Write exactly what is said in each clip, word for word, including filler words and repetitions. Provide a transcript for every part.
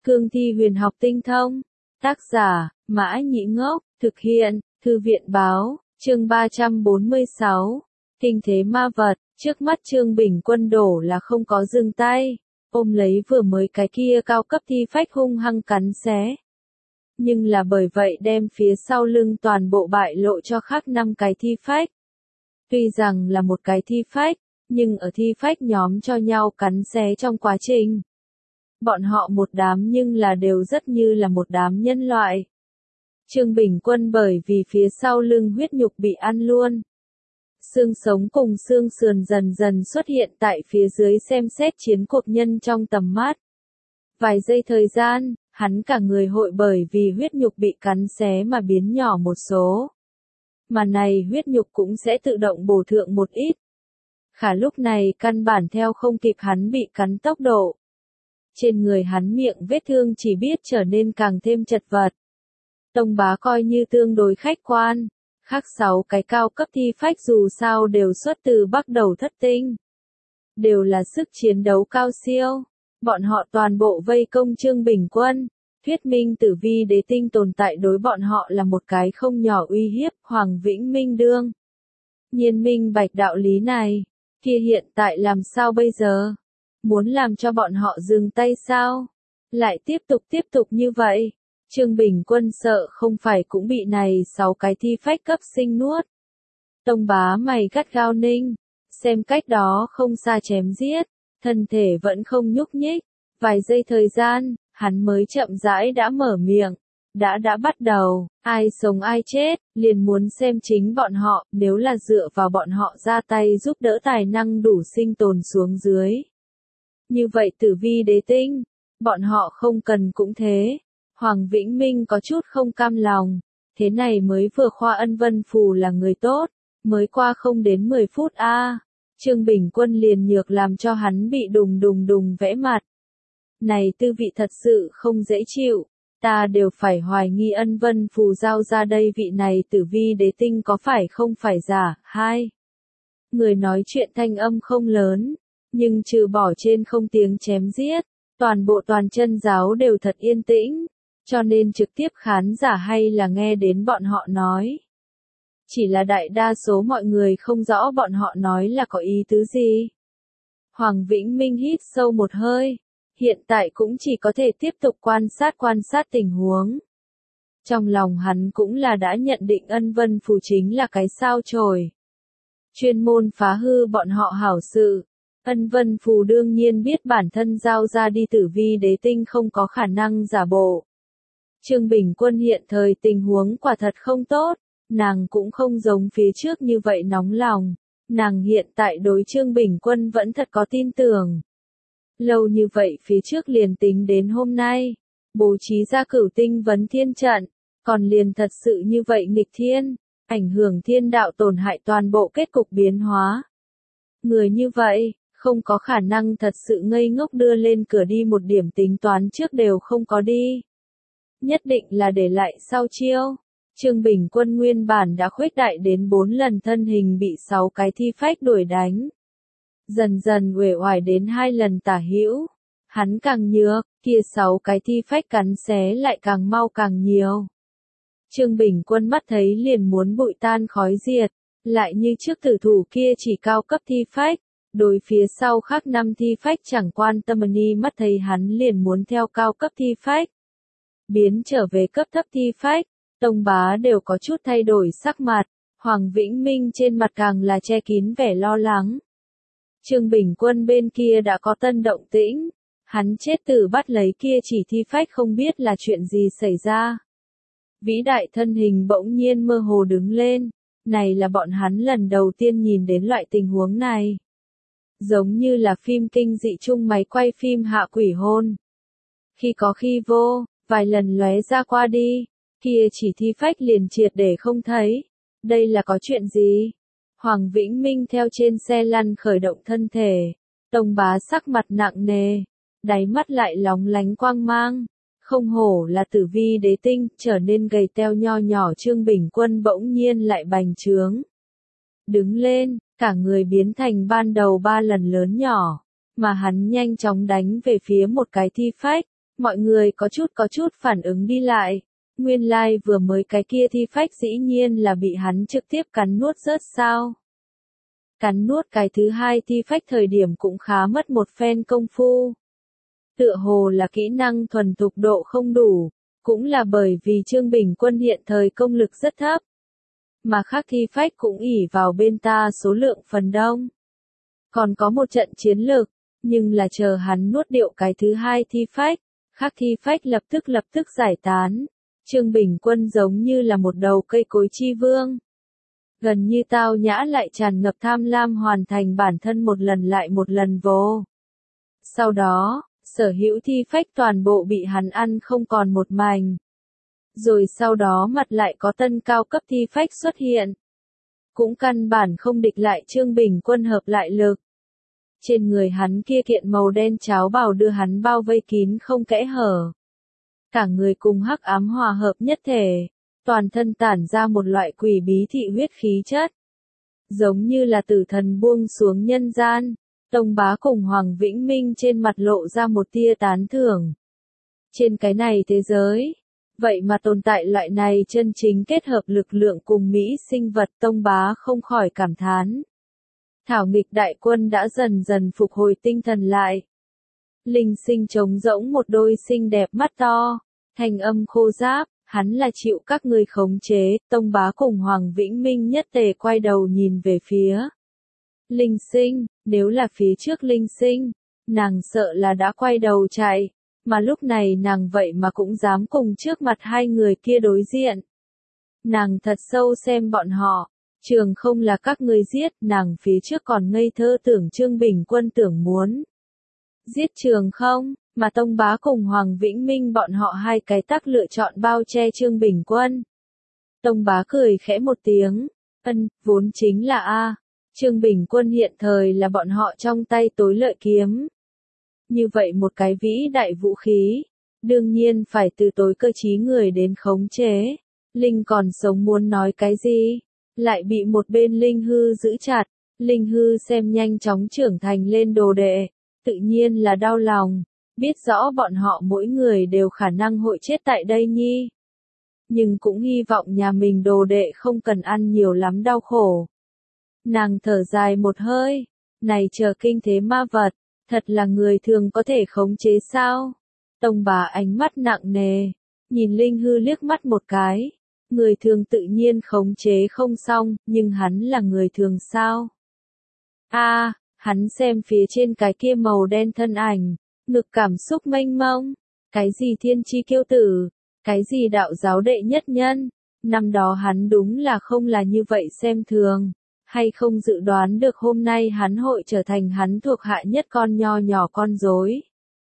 Cương thi huyền học tinh thông. Tác giả, Mã Nhĩ Ngốc, thực hiện, Thư viện báo, chương ba trăm bốn mươi sáu. Kinh thế ma vật, trước mắt Trương Bình Quân đổ là không có dừng tay, ôm lấy vừa mới cái kia cao cấp thi phách hung hăng cắn xé. Nhưng là bởi vậy đem phía sau lưng toàn bộ bại lộ cho khác năm cái thi phách. Tuy rằng là một cái thi phách, nhưng ở thi phách nhóm cho nhau cắn xé trong quá trình. Bọn họ một đám nhưng là đều rất như là một đám nhân loại. Trương Bình Quân bởi vì phía sau lưng huyết nhục bị ăn luôn. Xương sống cùng xương sườn dần dần xuất hiện tại phía dưới xem xét chiến cuộc nhân trong tầm mắt. Vài giây thời gian, hắn cả người hội bởi vì huyết nhục bị cắn xé mà biến nhỏ một số. Mà này huyết nhục cũng sẽ tự động bổ thượng một ít. Khả lúc này căn bản theo không kịp hắn bị cắn tốc độ. Trên người hắn miệng vết thương chỉ biết trở nên càng thêm chật vật. Tông Bá coi như tương đối khách quan. Khác sáu cái cao cấp thi phách dù sao đều xuất từ Bắc Đầu Thất Tinh. Đều là sức chiến đấu cao siêu. Bọn họ toàn bộ vây công Trương Bình Quân. Thuyết minh Tử Vi Đế Tinh tồn tại đối bọn họ là một cái không nhỏ uy hiếp. Hoàng Vĩnh Minh đương nhiên minh bạch đạo lý này. Kia hiện tại làm sao bây giờ? Muốn làm cho bọn họ dừng tay sao? Lại tiếp tục tiếp tục như vậy. Trương Bình Quân sợ không phải cũng bị này sáu cái thi phách cấp sinh nuốt. Tông Bá mày gắt gao ninh, xem cách đó không xa chém giết, thân thể vẫn không nhúc nhích. Vài giây thời gian, hắn mới chậm rãi đã mở miệng. Đã đã bắt đầu, ai sống ai chết, liền muốn xem chính bọn họ, nếu là dựa vào bọn họ ra tay giúp đỡ tài năng đủ sinh tồn xuống dưới. Như vậy Tử Vi Đế Tinh, bọn họ không cần cũng thế. Hoàng Vĩnh Minh có chút không cam lòng, thế này mới vừa khoa Ân Vân Phù là người tốt, mới qua không đến mười phút a, à. Trương Bình Quân liền nhược làm cho hắn bị đùng đùng đùng vẽ mặt. Này tư vị thật sự không dễ chịu, ta đều phải hoài nghi Ân Vân Phù giao ra đây vị này Tử Vi Đế Tinh có phải không phải giả. Hai người nói chuyện thanh âm không lớn, nhưng trừ bỏ trên không tiếng chém giết, toàn bộ toàn chân giáo đều thật yên tĩnh. Cho nên trực tiếp khán giả hay là nghe đến bọn họ nói. Chỉ là đại đa số mọi người không rõ bọn họ nói là có ý tứ gì. Hoàng Vĩnh Minh hít sâu một hơi. Hiện tại cũng chỉ có thể tiếp tục quan sát quan sát tình huống. Trong lòng hắn cũng là đã nhận định Ân Vân Phù chính là cái sao chổi. Chuyên môn phá hư bọn họ hảo sự. Ân Vân Phù đương nhiên biết bản thân giao ra đi Tử Vi Đế Tinh không có khả năng giả bộ. Trương Bình Quân hiện thời tình huống quả thật không tốt, nàng cũng không giống phía trước như vậy nóng lòng, nàng hiện tại đối Trương Bình Quân vẫn thật có tin tưởng. Lâu như vậy phía trước liền tính đến hôm nay, bố trí ra Cửu Tinh vấn thiên trận, còn liền thật sự như vậy nghịch thiên, ảnh hưởng thiên đạo tổn hại toàn bộ kết cục biến hóa. Người như vậy, không có khả năng thật sự ngây ngốc đưa lên cửa đi một điểm tính toán trước đều không có đi. Nhất định là để lại sau chiêu. Trương Bình Quân nguyên bản đã khuếch đại đến bốn lần thân hình bị sáu cái thi phách đuổi đánh. Dần dần uể oải đến hai lần tả hữu. Hắn càng nhược, kia sáu cái thi phách cắn xé lại càng mau càng nhiều. Trương Bình Quân mắt thấy liền muốn bụi tan khói diệt, lại như trước tử thủ kia chỉ cao cấp thi phách. Đối phía sau khác năm thi phách chẳng quan tâm ni mắt thấy hắn liền muốn theo cao cấp thi phách. Biến trở về cấp thấp thi phách, Tông Bá đều có chút thay đổi sắc mặt, Hoàng Vĩnh Minh trên mặt càng là che kín vẻ lo lắng. Trương Bình Quân bên kia đã có tân động tĩnh, hắn chết tử bắt lấy kia chỉ thi phách không biết là chuyện gì xảy ra. Vĩ đại thân hình bỗng nhiên mơ hồ đứng lên, này là bọn hắn lần đầu tiên nhìn đến loại tình huống này. Giống như là phim kinh dị chung máy quay phim hạ quỷ hôn. Khi có khi vô, vài lần lóe ra qua đi, kia chỉ thi phách liền triệt để không thấy. Đây là có chuyện gì? Hoàng Vĩnh Minh theo trên xe lăn khởi động thân thể, Tông Bá sắc mặt nặng nề, đáy mắt lại lóng lánh quang mang. Không hổ là Tử Vi Đế Tinh, trở nên gầy teo nho nhỏ Trương Bình Quân bỗng nhiên lại bành trướng. Đứng lên, cả người biến thành ban đầu ba lần lớn nhỏ, mà hắn nhanh chóng đánh về phía một cái thi phách. mọi người có chút có chút phản ứng đi lại. Nguyên lai like vừa mới cái kia thi phách dĩ nhiên là bị hắn trực tiếp cắn nuốt rớt sao. Cắn nuốt cái thứ hai thi phách thời điểm cũng khá mất một phen công phu. Tựa hồ là kỹ năng thuần thục độ không đủ, cũng là bởi vì Trương Bình Quân hiện thời công lực rất thấp. Mà khác thi phách cũng ỷ vào bên ta số lượng phần đông. Còn có một trận chiến lược, nhưng là chờ hắn nuốt điệu cái thứ hai thi phách, khác thi phách lập tức lập tức giải tán. Trương Bình Quân giống như là một đầu cây cối chi vương. Gần như tao nhã lại tràn ngập tham lam hoàn thành bản thân một lần lại một lần vô. Sau đó, sở hữu thi phách toàn bộ bị hắn ăn không còn một mảnh. Rồi sau đó mặt lại có tân cao cấp thi phách xuất hiện. Cũng căn bản không địch lại Trương Bình Quân hợp lại lực. Trên người hắn kia kiện màu đen cháo bào đưa hắn bao vây kín không kẽ hở. Cả người cùng hắc ám hòa hợp nhất thể, toàn thân tản ra một loại quỷ bí thị huyết khí chất. Giống như là tử thần buông xuống nhân gian, Tông Bá cùng Hoàng Vĩnh Minh trên mặt lộ ra một tia tán thưởng. Trên cái này thế giới, vậy mà tồn tại loại này chân chính kết hợp lực lượng cùng Mỹ sinh vật, Tông Bá không khỏi cảm thán. Thảo nghịch đại quân đã dần dần phục hồi tinh thần lại. Linh Sinh trống rỗng một đôi xinh đẹp mắt to, thanh âm khô ráp, hắn là chịu các ngươi khống chế. Tông Bá cùng Hoàng Vĩnh Minh nhất tề quay đầu nhìn về phía Linh Sinh, nếu là phía trước Linh Sinh, nàng sợ là đã quay đầu chạy, mà lúc này nàng vậy mà cũng dám cùng trước mặt hai người kia đối diện. Nàng thật sâu xem bọn họ, Trường không là các ngươi giết, nàng phía trước còn ngây thơ tưởng Trương Bình Quân tưởng muốn giết Trường không, mà Tông Bá cùng Hoàng Vĩnh Minh bọn họ hai cái tắc lựa chọn bao che Trương Bình Quân. Tông Bá cười khẽ một tiếng, ân, vốn chính là a, Trương Bình Quân hiện thời là bọn họ trong tay tối lợi kiếm. Như vậy một cái vĩ đại vũ khí, đương nhiên phải từ tối cơ trí người đến khống chế. Linh còn sống muốn nói cái gì, lại bị một bên Linh Hư giữ chặt. Linh Hư xem nhanh chóng trưởng thành lên đồ đệ, tự nhiên là đau lòng, biết rõ bọn họ mỗi người đều khả năng hội chết tại đây nhi. Nhưng cũng hy vọng nhà mình đồ đệ không cần ăn nhiều lắm đau khổ. Nàng thở dài một hơi, này chờ kinh thế ma vật, thật là người thường có thể khống chế sao? Tông Bá ánh mắt nặng nề, nhìn Linh Hư liếc mắt một cái. Người thường tự nhiên khống chế không xong, nhưng hắn là người thường sao? A, à, hắn xem phía trên cái kia màu đen thân ảnh, ngực cảm xúc mênh mông, cái gì thiên chi kiêu tử, cái gì đạo giáo đệ nhất nhân, năm đó hắn đúng là không là như vậy xem thường, hay không dự đoán được hôm nay hắn hội trở thành hắn thuộc hạ nhất con nho nhỏ con rối.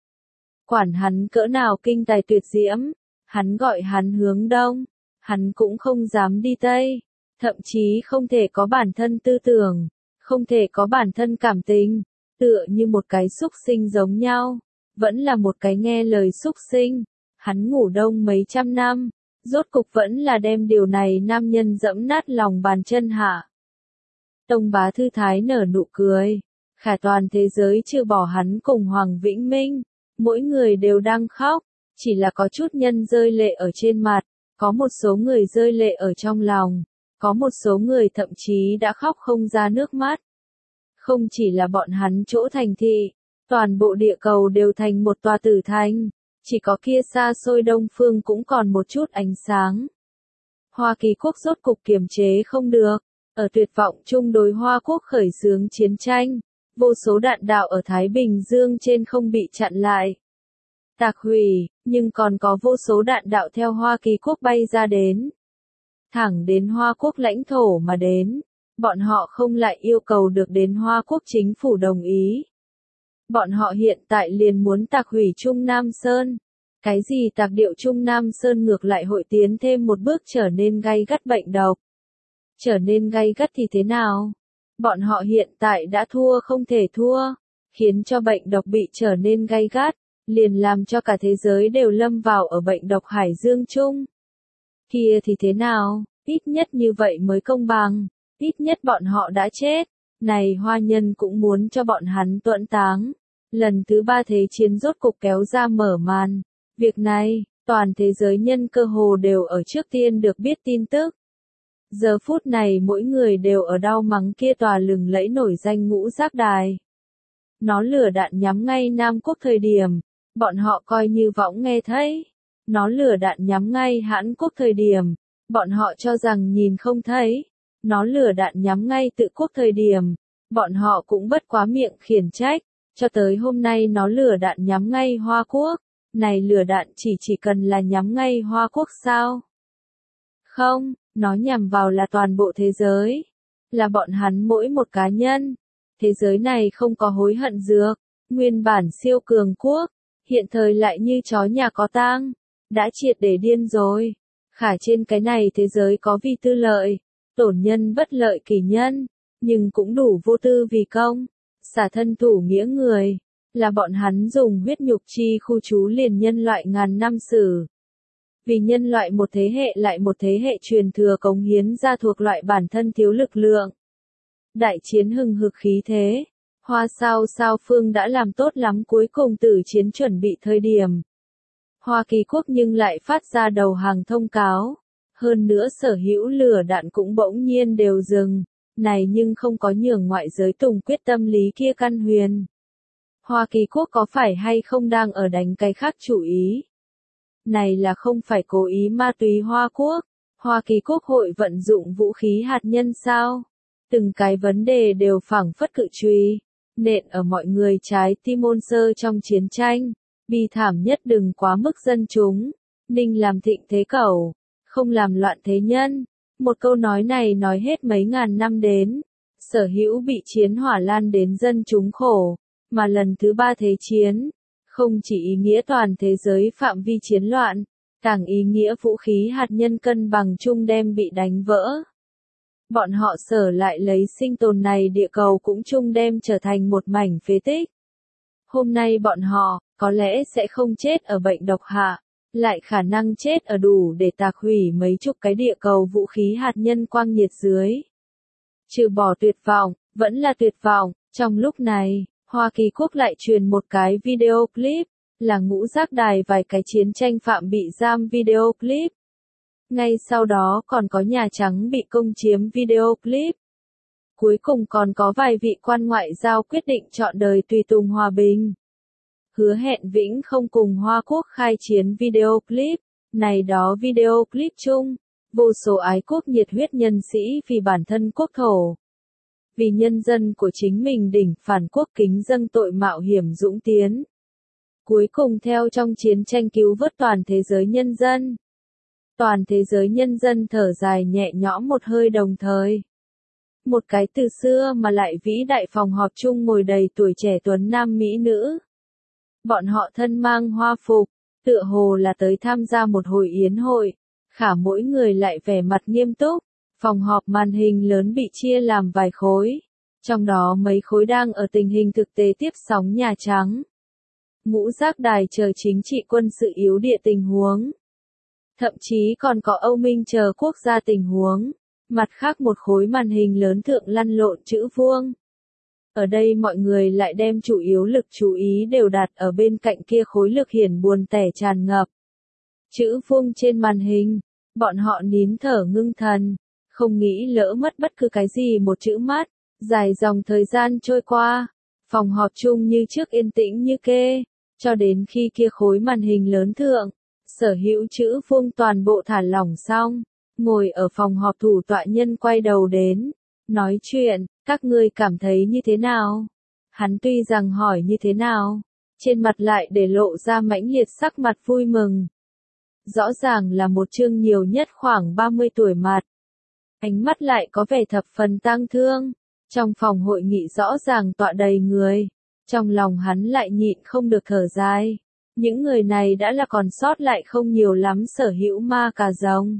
Quản hắn cỡ nào kinh tài tuyệt diễm, hắn gọi hắn hướng đông, hắn cũng không dám đi tây, thậm chí không thể có bản thân tư tưởng, không thể có bản thân cảm tình, tựa như một cái súc sinh giống nhau, vẫn là một cái nghe lời súc sinh. Hắn ngủ đông mấy trăm năm, rốt cục vẫn là đem điều này nam nhân dẫm nát lòng bàn chân hạ. Tông Bá thư thái nở nụ cười, khả toàn thế giới trừ bỏ hắn cùng Hoàng Vĩnh Minh, mỗi người đều đang khóc, chỉ là có chút nhân rơi lệ ở trên mặt, có một số người rơi lệ ở trong lòng, có một số người thậm chí đã khóc không ra nước mắt. Không chỉ là bọn hắn chỗ thành thị, toàn bộ địa cầu đều thành một tòa tử thành, chỉ có kia xa xôi đông phương cũng còn một chút ánh sáng. Hoa Kỳ quốc rốt cục kiềm chế không được, ở tuyệt vọng chung đối Hoa quốc khởi xướng chiến tranh, vô số đạn đạo ở Thái Bình Dương trên không bị chặn lại, tạc hủy, nhưng còn có vô số đạn đạo theo Hoa Kỳ quốc bay ra đến. Thẳng đến Hoa quốc lãnh thổ mà đến, bọn họ không lại yêu cầu được đến Hoa quốc chính phủ đồng ý. Bọn họ hiện tại liền muốn tạc hủy Trung Nam Sơn. Cái gì tạc điệu Trung Nam Sơn ngược lại hội tiến thêm một bước trở nên gay gắt bệnh độc. Trở nên gay gắt thì thế nào? Bọn họ hiện tại đã thua không thể thua, khiến cho bệnh độc bị trở nên gay gắt, liền làm cho cả thế giới đều lâm vào ở bệnh độc hải dương chung. Kia thì thế nào? Ít nhất như vậy mới công bằng, ít nhất bọn họ đã chết, này Hoa nhân cũng muốn cho bọn hắn tuẫn táng. Lần thứ ba thế chiến rốt cục kéo ra mở màn, Việc này, toàn thế giới nhân cơ hồ đều ở trước tiên được biết tin tức. Giờ phút này mỗi người đều ở đau mắng kia tòa lừng lẫy nổi danh ngũ giác đài. Nó lửa đạn nhắm ngay Nam Quốc thời điểm, bọn họ coi như võng nghe thấy. Nó lửa đạn nhắm ngay Hãn Quốc thời điểm, bọn họ cho rằng nhìn không thấy. Nó lửa đạn nhắm ngay Tự Quốc thời điểm, bọn họ cũng bất quá miệng khiển trách. Cho tới hôm nay nó lửa đạn nhắm ngay Hoa Quốc. Này lửa đạn chỉ chỉ cần là nhắm ngay Hoa Quốc sao? Không, nó nhằm vào là toàn bộ thế giới. Là bọn hắn mỗi một cá nhân. Thế giới này không có hối hận dược. Nguyên bản siêu cường quốc. Hiện thời lại như chó nhà có tang. Đã triệt để điên rồi. Khả trên cái này thế giới có vì tư lợi. Tổn nhân bất lợi kỷ nhân. Nhưng cũng đủ vô tư vì công. Xả thân thủ nghĩa người. Là bọn hắn dùng huyết nhục chi khu trú liền nhân loại ngàn năm sử. Vì nhân loại một thế hệ lại một thế hệ truyền thừa cống hiến ra thuộc loại bản thân thiếu lực lượng. Đại chiến hừng hực khí thế. Hoa sao sao phương đã làm tốt lắm cuối cùng tử chiến chuẩn bị thời điểm. Hoa Kỳ quốc nhưng lại phát ra đầu hàng thông cáo. Hơn nữa sở hữu lửa đạn cũng bỗng nhiên đều dừng. Này nhưng không có nhường ngoại giới tùng quyết tâm lý kia căn huyền. Hoa Kỳ quốc có phải hay không đang ở đánh cái khác chủ ý? Này là không phải cố ý ma túy Hoa Quốc. Hoa Kỳ quốc hội vận dụng vũ khí hạt nhân sao? Từng cái vấn đề đều phảng phất cự truy. Nện ở mọi người trái tim ôn sơ trong chiến tranh. Bi thảm nhất đừng quá mức dân chúng. Ninh làm thịnh thế cẩu. Không làm loạn thế nhân. Một câu nói này nói hết mấy ngàn năm đến. Sở hữu bị chiến hỏa lan đến dân chúng khổ. Mà lần thứ ba thế chiến. Không chỉ ý nghĩa toàn thế giới phạm vi chiến loạn. Càng ý nghĩa vũ khí hạt nhân cân bằng chung đem bị đánh vỡ. Bọn họ sở lại lấy sinh tồn này địa cầu cũng chung đem trở thành một mảnh phế tích. Hôm nay bọn họ, có lẽ sẽ không chết ở bệnh độc hạ, lại khả năng chết ở đủ để tạc hủy mấy chục cái địa cầu vũ khí hạt nhân quang nhiệt dưới. Trừ bỏ tuyệt vọng, vẫn là tuyệt vọng, trong lúc này, Hoa Kỳ quốc lại truyền một cái video clip, là ngũ giác đài vài cái chiến tranh phạm bị giam video clip. Ngay sau đó còn có Nhà Trắng bị công chiếm video clip. Cuối cùng còn có vài vị quan ngoại giao quyết định chọn đời tùy tùng hòa bình. Hứa hẹn vĩnh không cùng Hoa Quốc khai chiến video clip. Này đó video clip chung, vô số ái quốc nhiệt huyết nhân sĩ vì bản thân quốc thổ. Vì nhân dân của chính mình đỉnh phản quốc kính dâng tội mạo hiểm dũng tiến. Cuối cùng theo trong chiến tranh cứu vớt toàn thế giới nhân dân. Toàn thế giới nhân dân thở dài nhẹ nhõm một hơi đồng thời. Một cái từ xưa mà lại vĩ đại phòng họp chung ngồi đầy tuổi trẻ tuấn nam mỹ nữ. Bọn họ thân mang hoa phục, tựa hồ là tới tham gia một hồi yến hội, khả mỗi người lại vẻ mặt nghiêm túc. Phòng họp màn hình lớn bị chia làm vài khối, trong đó mấy khối đang ở tình hình thực tế tiếp sóng Nhà Trắng. Ngũ giác đài chờ chính trị quân sự yếu địa tình huống. Thậm chí còn có Âu Minh chờ quốc gia tình huống. Mặt khác một khối màn hình lớn thượng lăn lộn chữ vuông. Ở đây mọi người lại đem chủ yếu lực chú ý đều đặt ở bên cạnh kia khối lực hiển buồn tẻ tràn ngập. Chữ vuông trên màn hình, bọn họ nín thở ngưng thần, không nghĩ lỡ mất bất cứ cái gì một chữ mắt. Dài dòng thời gian trôi qua, phòng họp chung như trước yên tĩnh như kê, cho đến khi kia khối màn hình lớn thượng, sở hữu chữ vuông toàn bộ thả lỏng xong. Ngồi ở phòng họp thủ tọa nhân quay đầu đến, nói chuyện, các ngươi cảm thấy như thế nào? Hắn tuy rằng hỏi như thế nào, trên mặt lại để lộ ra mãnh liệt sắc mặt vui mừng. Rõ ràng là một chương nhiều nhất khoảng ba mươi tuổi mặt. Ánh mắt lại có vẻ thập phần tang thương. Trong phòng hội nghị rõ ràng tọa đầy người. Trong lòng hắn lại nhịn không được thở dài. Những người này đã là còn sót lại không nhiều lắm sở hữu ma cà rồng.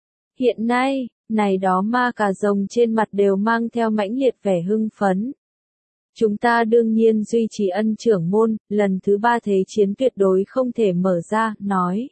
Hiện nay, này đó ma cà rồng trên mặt đều mang theo mãnh liệt vẻ hưng phấn. Chúng ta đương nhiên duy trì ân trưởng môn, lần thứ ba thế chiến tuyệt đối không thể mở ra, nói.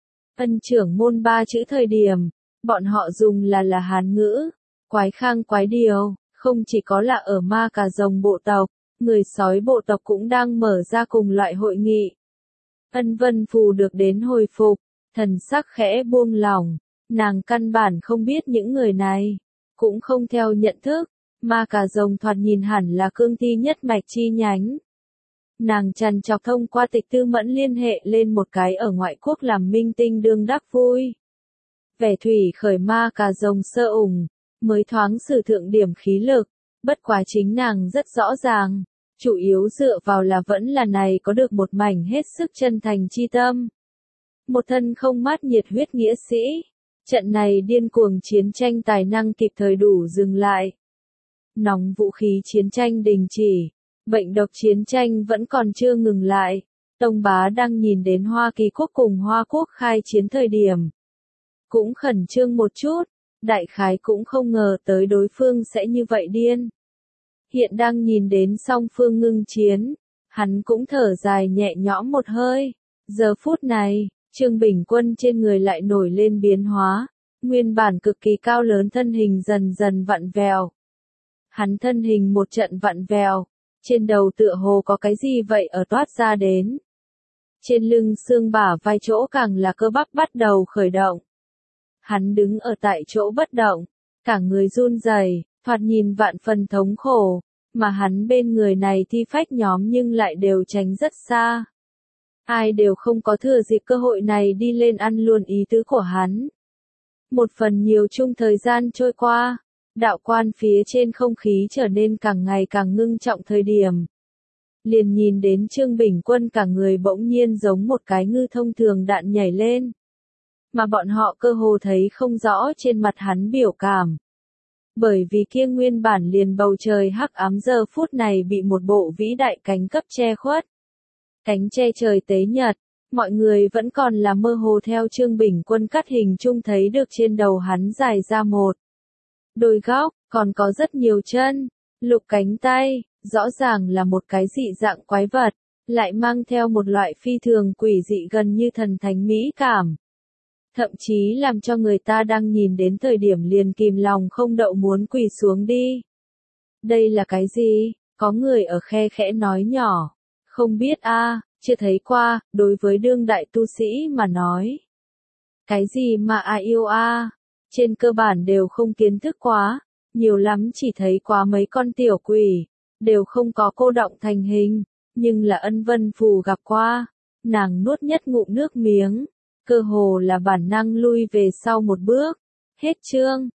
Ân trưởng môn ba chữ thời điểm, bọn họ dùng là là Hán ngữ, quái khang quái điều, không chỉ có là ở ma cà rồng bộ tộc, người sói bộ tộc cũng đang mở ra cùng loại hội nghị. Ân Vân Phù được đến hồi phục, thần sắc khẽ buông lỏng, nàng căn bản không biết những người này, cũng không theo nhận thức, Ma Cà Rồng thoạt nhìn hẳn là cương thi nhất mạch chi nhánh. Nàng trằn trọc thông qua Tịch Tư Mẫn liên hệ lên một cái ở ngoại quốc làm minh tinh đương đắc vui. Vẻ thủy khởi Ma Cà Rồng sơ ủng, mới thoáng sử thượng điểm khí lực, bất quá chính nàng rất rõ ràng, chủ yếu dựa vào là vẫn là này có được một mảnh hết sức chân thành chi tâm. Một thân không mát nhiệt huyết nghĩa sĩ, trận này điên cuồng chiến tranh tài năng kịp thời đủ dừng lại. Nóng vũ khí chiến tranh đình chỉ, bệnh độc chiến tranh vẫn còn chưa ngừng lại, Tông Bá đang nhìn đến Hoa Kỳ quốc cùng Hoa quốc khai chiến thời điểm. Cũng khẩn trương một chút, đại khái cũng không ngờ tới đối phương sẽ như vậy điên. Hiện đang nhìn đến song phương ngưng chiến, hắn cũng thở dài nhẹ nhõm một hơi. Giờ phút này, Trương Bình Quân trên người lại nổi lên biến hóa, nguyên bản cực kỳ cao lớn thân hình dần dần vặn vẹo. Hắn thân hình một trận vặn vẹo, trên đầu tựa hồ có cái gì vậy ở toát ra đến. Trên lưng xương bả vai chỗ càng là cơ bắp bắt đầu khởi động. Hắn đứng ở tại chỗ bất động, cả người run rẩy, thoạt nhìn vạn phần thống khổ, mà hắn bên người này thi phách nhóm nhưng lại đều tránh rất xa. Ai đều không có thừa dịp cơ hội này đi lên ăn luôn ý tứ của hắn. Một phần nhiều chung thời gian trôi qua, đạo quan phía trên không khí trở nên càng ngày càng ngưng trọng thời điểm. Liền nhìn đến Trương Bình Quân cả người bỗng nhiên giống một cái ngư thông thường đạn nhảy lên. Mà bọn họ cơ hồ thấy không rõ trên mặt hắn biểu cảm. Bởi vì kia nguyên bản liền bầu trời hắc ám giờ phút này bị một bộ vĩ đại cánh cấp che khuất. Cánh che trời tế nhật, mọi người vẫn còn là mơ hồ theo Trương Bình Quân cắt hình chung thấy được trên đầu hắn dài ra một đôi góc, còn có rất nhiều chân, lục cánh tay, rõ ràng là một cái dị dạng quái vật, lại mang theo một loại phi thường quỷ dị gần như thần thánh mỹ cảm. Thậm chí làm cho người ta đang nhìn đến thời điểm liền kìm lòng không đậu muốn quỳ xuống đi. Đây là cái gì? Có người ở khe khẽ nói nhỏ. Không biết a, à, chưa thấy qua, đối với đương đại tu sĩ mà nói. Cái gì mà ai yêu a? À? Trên cơ bản đều không kiến thức quá, nhiều lắm chỉ thấy quá mấy con tiểu quỷ, đều không có cô động thành hình, nhưng là Ân Vân Phù gặp qua, nàng nuốt nhất ngụm nước miếng, cơ hồ là bản năng lui về sau một bước. Hết chương.